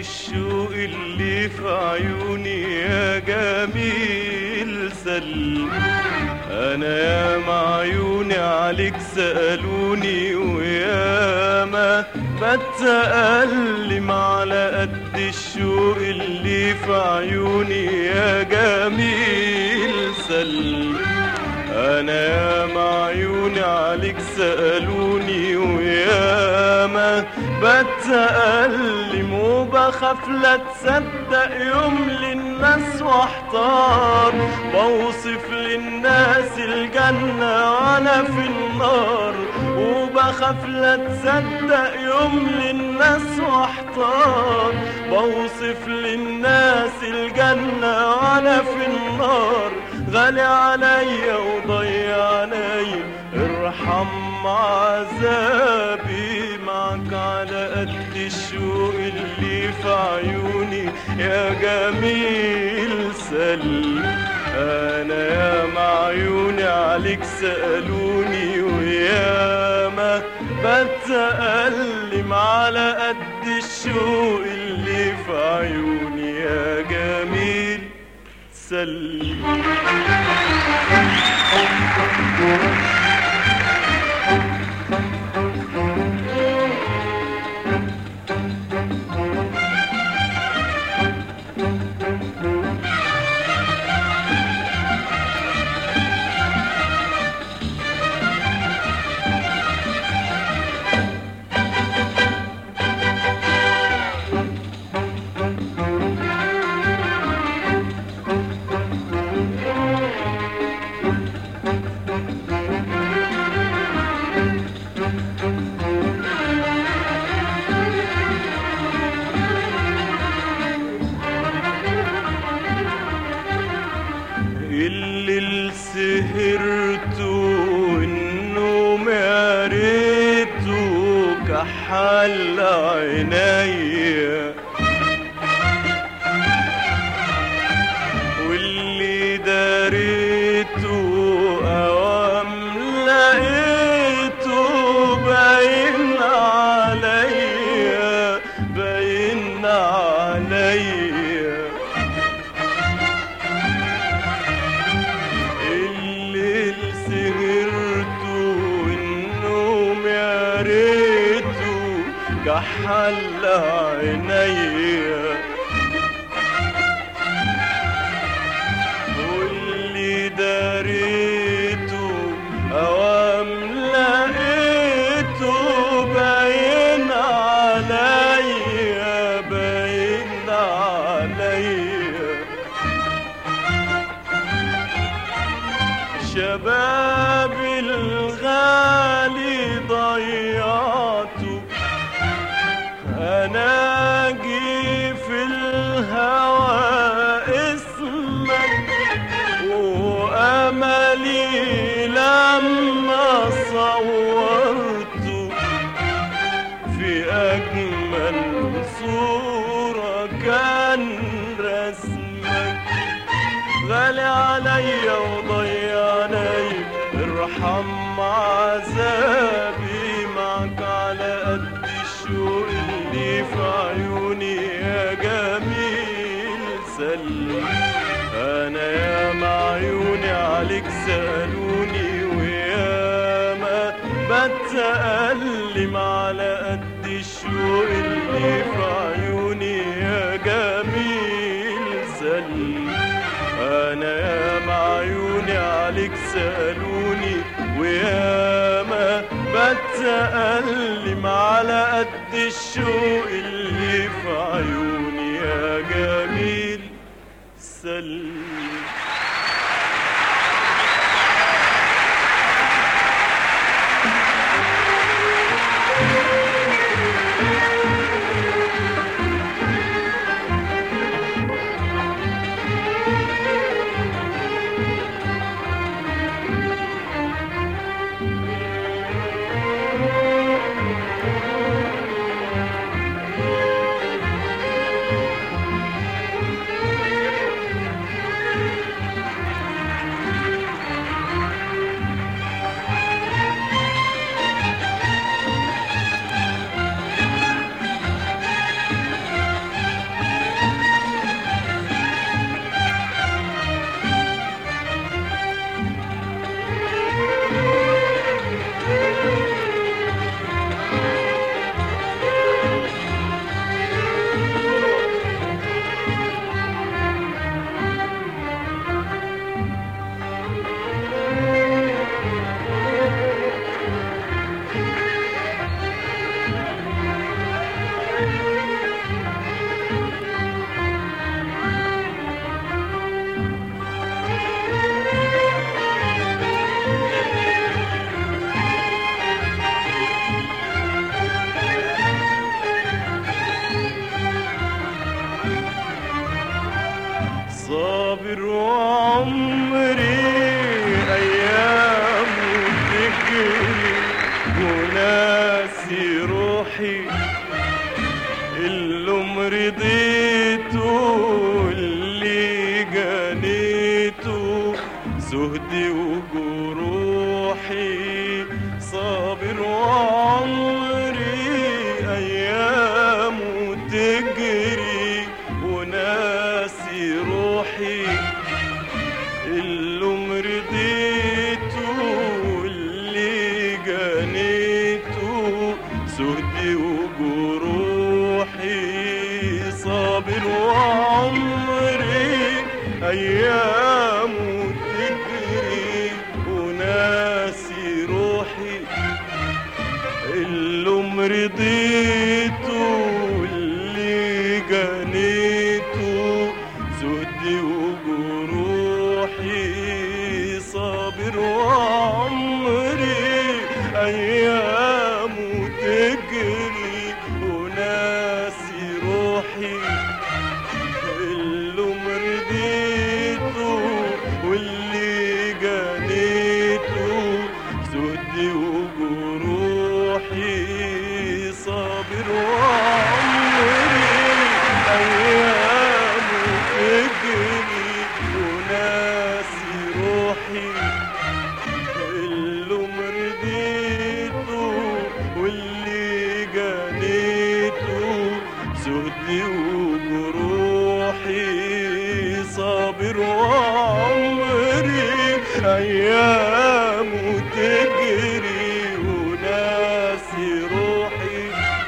الشوق اللي في عيوني يا جميل سل. انا يا معيوني عليك سألوني وياما بتألم على قد الشوق اللي في عيوني يا جميل سل. انا يا معيوني عليك سألوني وياما بتألم وبخاف لا تصدق يوم للناس واحتار. بوصف للناس الجنة وانا في النار وبخاف لا تصدق يوم للناس واحتار. بوصف للناس الجنة وانا في النار. غالي عليا وضيع عليا ارحم عذابي معك على قد الشوق اللي في عيوني يا جميل سل. انا يا معيوني عليك سألوني وياما بتألم على قد الشوق اللي في عيوني يا جميل سل. الليل سهرته والنوم يا ريته كحل عينيا. واللي داريته اوام لقيته باين عليا باين عليا. كحل عينيا واللي داريته اوام لقيته باين عليا باين عليا. شبابي الغالي ضيعته أنا جي في الهوى اسمك وأملي لما صورته في أجمل صورة كان رسمك. غالي عليا وضيع عليا ارحم عذابي معك على قد الشوق اللي في عيوني يا جميل سل. انا يا معيوني عليك سألوني وياما بتألم على قد الشوق اللي في عيوني يا جميل سل. انا يا معيوني عليك سألوني وياما بتألم على قد الشوق اللي في عيوني يا جميل سل. وناسي روحي اللي مرضيته اللي جنيته زهدي وجروحي صابر وعمري أيامه تجري وناسي روحي اللي مرضيته اللي جنيته زهدي وجروحي صابر وعمري أيامه تجري وناسي روحي اللي مرضيته اللي جنيته زهدي وجروحي صابر وعمري أيامه تجري وناسي روحي اللي مرضيته واللي جنيته زهدي وجروحي صابر وعمري أيامه تجري وناسي روحي اللي مرضيته واللي جنيته زهدي وجروحي صابر وعمري أيامه تجري وناسي روحي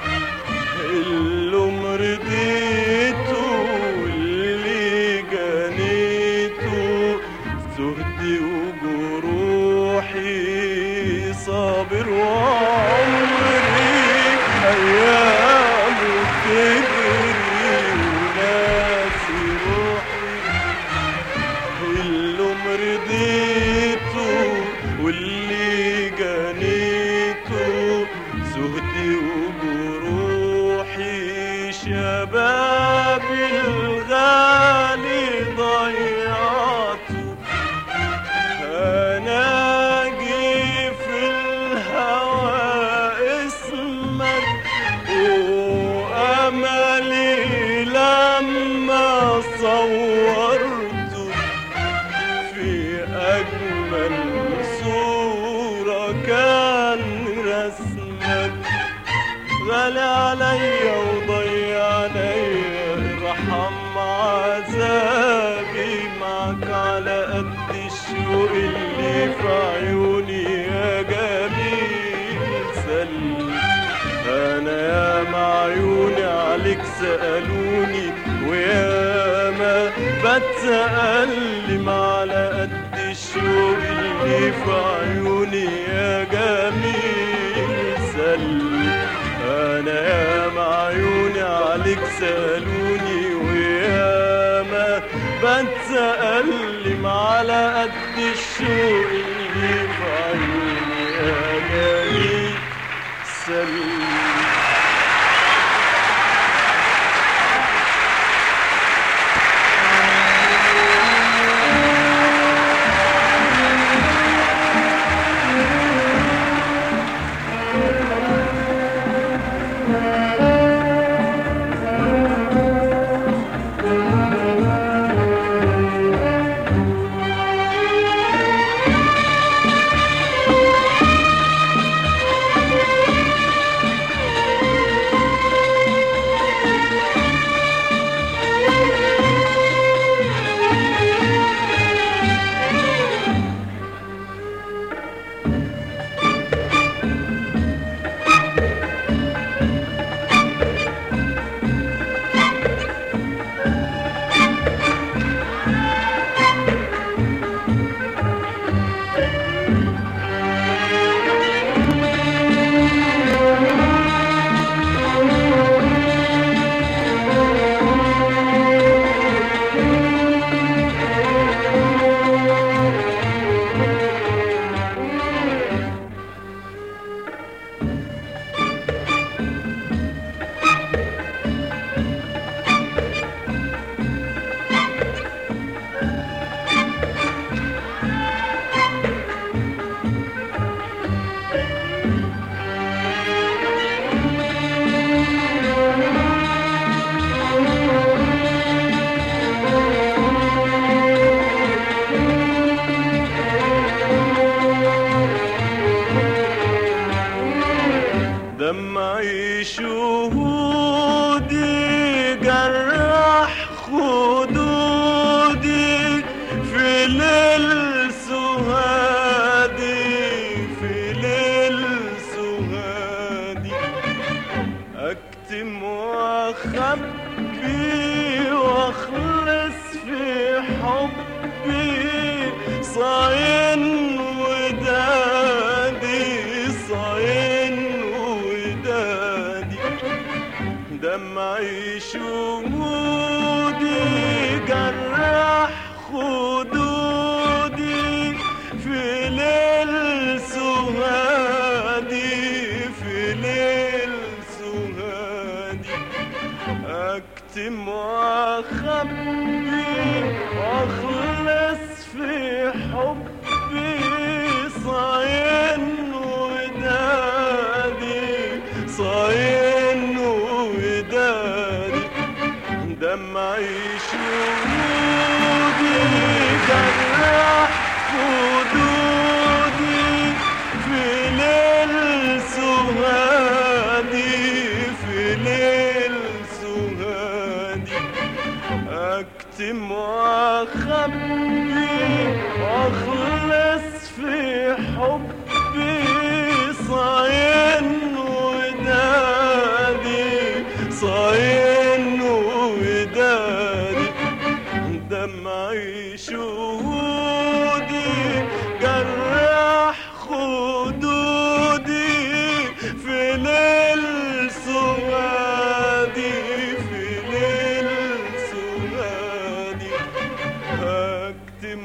اللي مرضيته واللي جنيته زهدي وجروحي صابر وعمري أيامه تجري وناسي روحي اللي مرضيته واللي جنيته زهدي وجروحي شبابي الغالي ضيعته أناجي في الهوى اسمك وأملي لما صورته في أجمل صورة كان رسمك غالي عليا وضيع عليا ارحم عذابي معك على قد الشوق اللي في عيوني يا جميل سلم انا يا معيوني عليك سألوني وياما بتألم على قد الشوق اللي في عيوني يا جميل سلم انا يا معيوني عليك سألوني وياما بتألم على قد الشوق اللي في عيوني يا جميل سلم دمعي شهودي جرح خدودي في ليل سهادي، في ليل سهادي. أكتم وأخبي وأخلص في حبي، صاين ودادي، صاين ودادي. دمعي شمودي جرح خدودي في ليل سهادي، في ليل سهادي. أكتم وأخبي وأخلص في حبي، صاين ودادي، صاين ودادي. دمعي شهودي جرح خدودي في ليل سهادي، في ليل سهادي. أكتم وأخبي وأخلص في حبي، صاين ودادي، صاين ودادي. دمعي شهودي جرح خدودي في ليل سوادي، في ليل سوادي. هكتم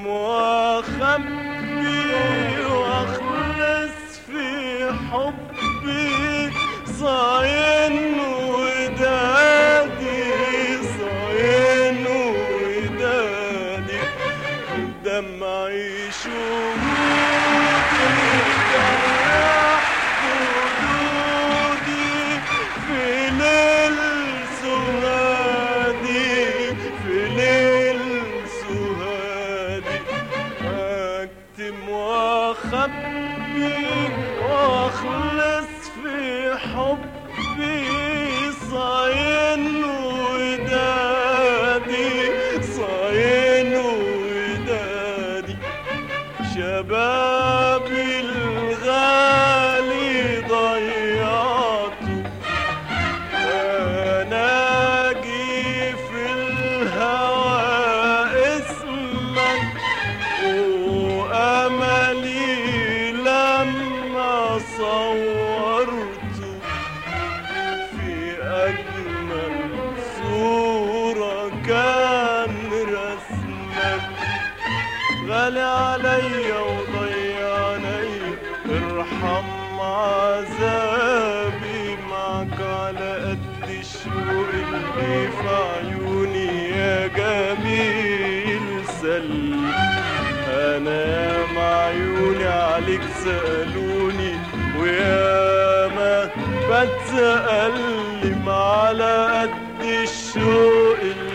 واخبي واخلص في حبي، صاين ودادي، صاين ودادي. دمعي شهودي جرح خدودي في ليل سهادي، في ليل سهادي. أكتم وأخبي وأخلص في حبي، صاين ودادي، صاين ودادي. شبابي الغالي ضيعته، أناجي في الهوى اسمك، وأملي لما صورته في أجمل صورة كان رسمك. غالي عليا وضيعني، ارحم عذابي معك على قد الشوق اللي في عيوني يا جميل سلم. انا ياما عيوني عليك سألوني، وياما بتسألم على قد الشوق